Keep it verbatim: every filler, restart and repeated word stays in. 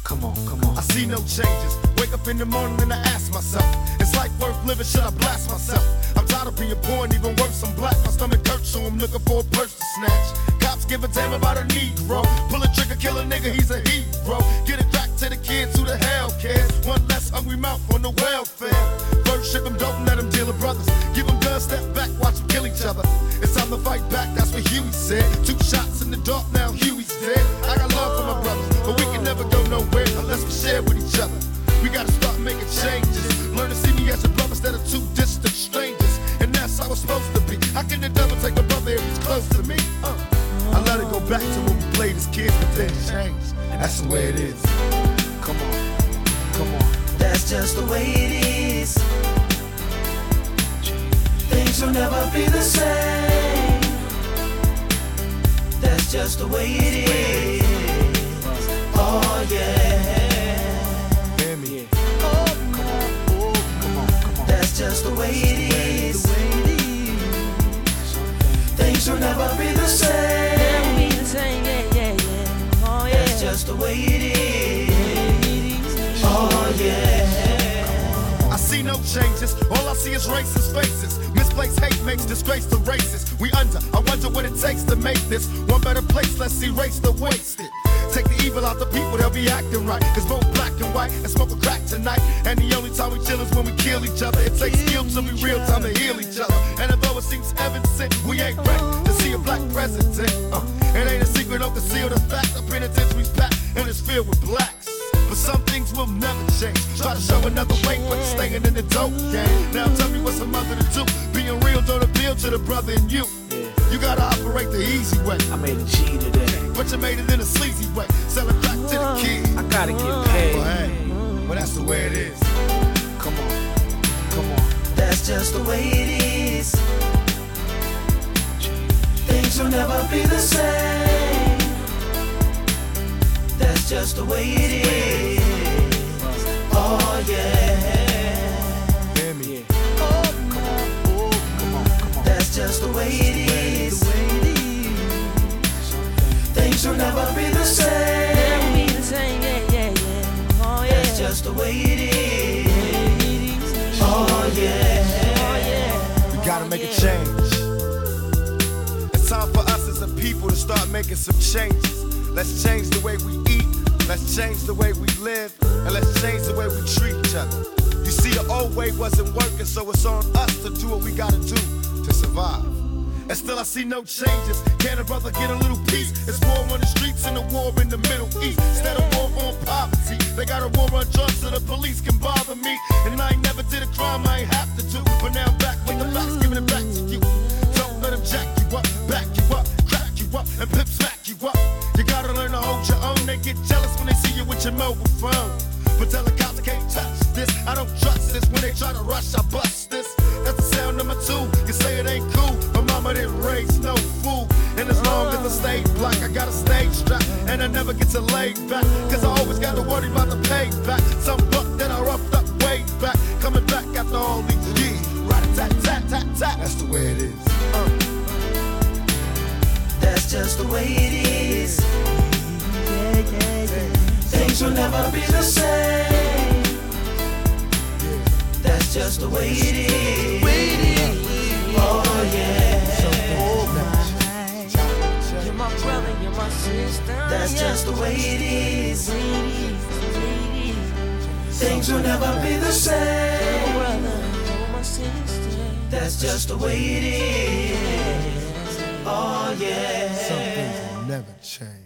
Come on, come on. I see no changes. Wake up in the morning and I ask myself, is life worth living? Should I blast myself? I'm tired of being poor and even worse, I'm black. My stomach hurts, so I'm looking for a purse to snatch. Cops give a damn about a Negro. Pull a trigger, kill a nigga, he's a hero. Get it back to the kids, who the hell cares? One less hungry mouth on the welfare. First ship them, don't let them deal with brothers. Give them guns, step back, watch them kill each other. It's time to fight back, that's what Huey said. Two shots in the dark, now Huey's dead. I got love for my brothers, but we can never go nowhere unless we share with each other. We gotta start making changes. Learn to see me as a brother instead of two distant strangers. And that's how it's supposed to be. How can the devil take a brother if he's close to me? Uh. I let it go back to when we played as kids, but then it changed. That's the way it is. Come on, come on. That's just the way it is. Things will never be the same. That's just the way it is. Oh yeah. Hear me. Oh, come on, oh, come on, come on. That's just the way it is. Things will never be the same. Never be the same, yeah, yeah, yeah. Oh yeah. That's just the way it is. Oh yeah. I see no changes, all I see is racist faces. Misplaced hate makes disgrace to races. We under, I wonder what it takes to make this one better place. Let's erase the wasted. Take the evil out the people, they'll be acting right. Cause both black and white and smoke a crack tonight. And the only time we chill is when we kill each other. It takes skill to be real time to heal each other. And although it seems evident, we ain't ready to see a black president. Uh, it ain't a secret, don't conceal the fact. The penitentiary's packed and it's filled with blacks. But some things will never change. Try to show another way, but you're staying in the dope game. Now tell me what's a mother to do. Being real don't appeal to the brother in you. You gotta operate the easy way. I made a G today. But you made it in a sleazy way. Sell it back to the kid. I gotta get paid. Well, hey, well that's the way it is. Come on, come on. That's just the way it is. Things will never be the same. That's just the way it is. Oh yeah. Hear me. Oh, come on, oh, come on, come on. That's just the way it is. Things will never be the same. Never be the same, yeah, yeah, yeah. Oh yeah. That's just the way it is. Oh yeah. Oh yeah. We gotta make a change. It's time for us as a people to start making some changes. Let's change the way we eat, let's change the way we live, and let's change the way we treat each other. You see, the old way wasn't working, so it's on us to do what we gotta do to survive. And still I see no changes. Can a brother get a little peace? It's war on the streets and a war in the Middle East. Instead of war on poverty, they got a war on drugs so the police can bother me. And I ain't never did a crime I ain't have to do, but now I'm back with the facts, giving it back to you. Don't let them jack you up, back you up, crack you up, and pimp smack you up. You gotta learn to hold your own. They get jealous when they see you with your mobile phone. But tell the cops I can't touch this. I don't trust this. When they try to rush, I bust this. That's the sound number two. You say it ain't cool. My mama didn't raise no fool. And as long as I stay black, I got a stage strap. And I never get to lay back. Cause I always gotta worry about the payback. Some buck that I roughed up way back. Coming back after all these years. Rat-a-tat-tat-tat-tat. That's the way it is. Uh. That's just the way it is. Yeah, yeah, yeah. Things will never be the same. That's just the way it is. Oh yeah. You're my brother, you're my sister. That's yeah. just the way it is. Ladies, ladies. Things will never be the You're my same. brother, you're my sister. That's just the way it is. Oh yeah. Some things will never change.